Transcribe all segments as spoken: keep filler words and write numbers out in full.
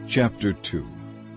Chapter two.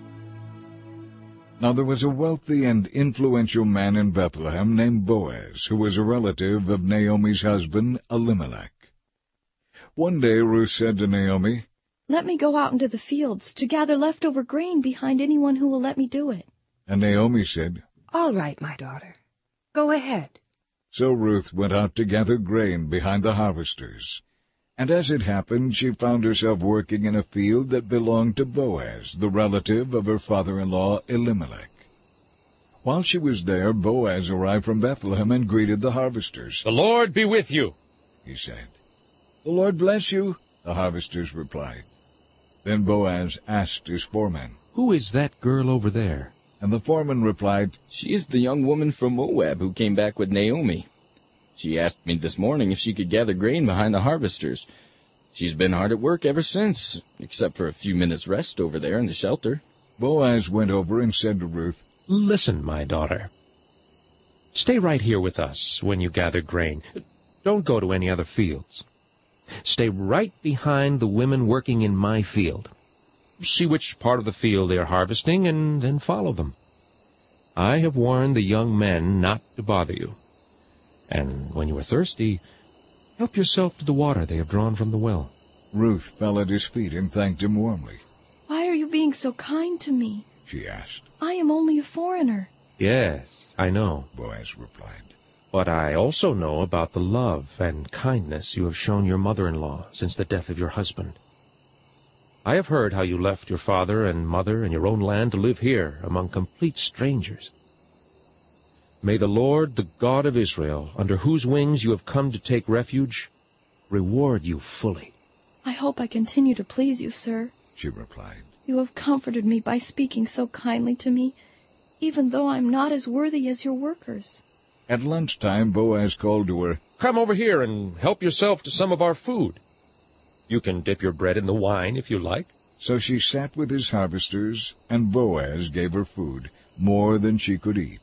Now there was a wealthy and influential man in Bethlehem named Boaz, who was a relative of Naomi's husband, Elimelech. One day Ruth said to Naomi, "Let me go out into the fields to gather leftover grain behind anyone who will let me do it." And Naomi said, "All right, my daughter. Go ahead." So Ruth went out to gather grain behind the harvesters. And as it happened, she found herself working in a field that belonged to Boaz, the relative of her father-in-law Elimelech. While she was there, Boaz arrived from Bethlehem and greeted the harvesters. "The Lord be with you," he said. "The Lord bless you," the harvesters replied. Then Boaz asked his foreman, "Who is that girl over there?" And the foreman replied, "She is the young woman from Moab who came back with Naomi. She asked me this morning if she could gather grain behind the harvesters. She's been hard at work ever since, except for a few minutes' rest over there in the shelter." Boaz went over and said to Ruth, "Listen, my daughter. Stay right here with us when you gather grain. Don't go to any other fields. Stay right behind the women working in my field. See which part of the field they are harvesting, and then follow them. I have warned the young men not to bother you. And when you are thirsty, help yourself to the water they have drawn from the well." Ruth fell at his feet and thanked him warmly. "Why are you being so kind to me?" she asked. "I am only a foreigner." "Yes, I know," Boaz replied. "but I also know about the love and kindness you have shown your mother-in-law since the death of your husband. I have heard how you left your father and mother and your own land to live here among complete strangers. May the Lord, the God of Israel, under whose wings you have come to take refuge, reward you fully." "I hope I continue to please you, sir," she replied. "You have comforted me by speaking so kindly to me, even though I am not as worthy as your workers." At lunchtime, Boaz called to her, "Come over here and help yourself to some of our food. You can dip your bread in the wine if you like." So she sat with his harvesters, and Boaz gave her food, more than she could eat.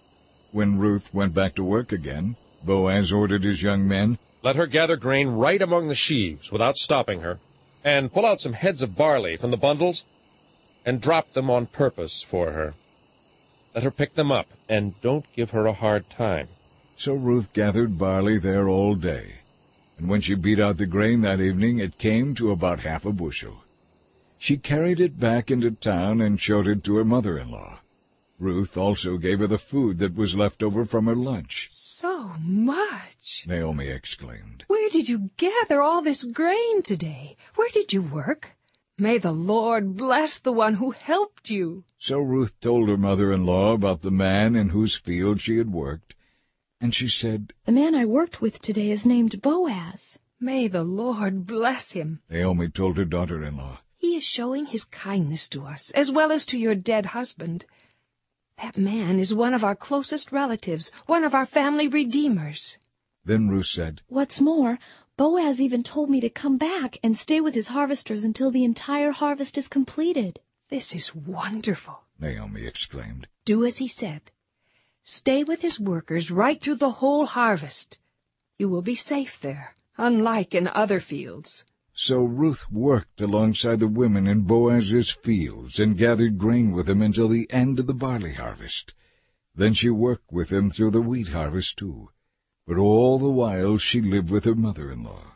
When Ruth went back to work again, Boaz ordered his young men, "Let her gather grain right among the sheaves without stopping her, and pull out some heads of barley from the bundles and drop them on purpose for her. Let her pick them up, and don't give her a hard time." So Ruth gathered barley there all day, and when she beat out the grain that evening, it came to about half a bushel. She carried it back into town and showed it to her mother-in-law. Ruth also gave her the food that was left over from her lunch. "So much!" Naomi exclaimed. "Where did you gather all this grain today? Where did you work? May the Lord bless the one who helped you." So Ruth told her mother-in-law about the man in whose field she had worked, and she said, "The man I worked with today is named Boaz." "May the Lord bless him." Naomi told her daughter-in-law. "He is showing his kindness to us, as well as to your dead husband. That man is one of our closest relatives, one of our family redeemers." Then Ruth said, "What's more, Boaz even told me to come back and stay with his harvesters until the entire harvest is completed." "This is wonderful," Naomi exclaimed. "Do as he said. Stay with his workers right through the whole harvest. You will be safe there, unlike in other fields." So Ruth worked alongside the women in Boaz's fields and gathered grain with him until the end of the barley harvest. Then she worked with him through the wheat harvest too. But all the while she lived with her mother-in-law.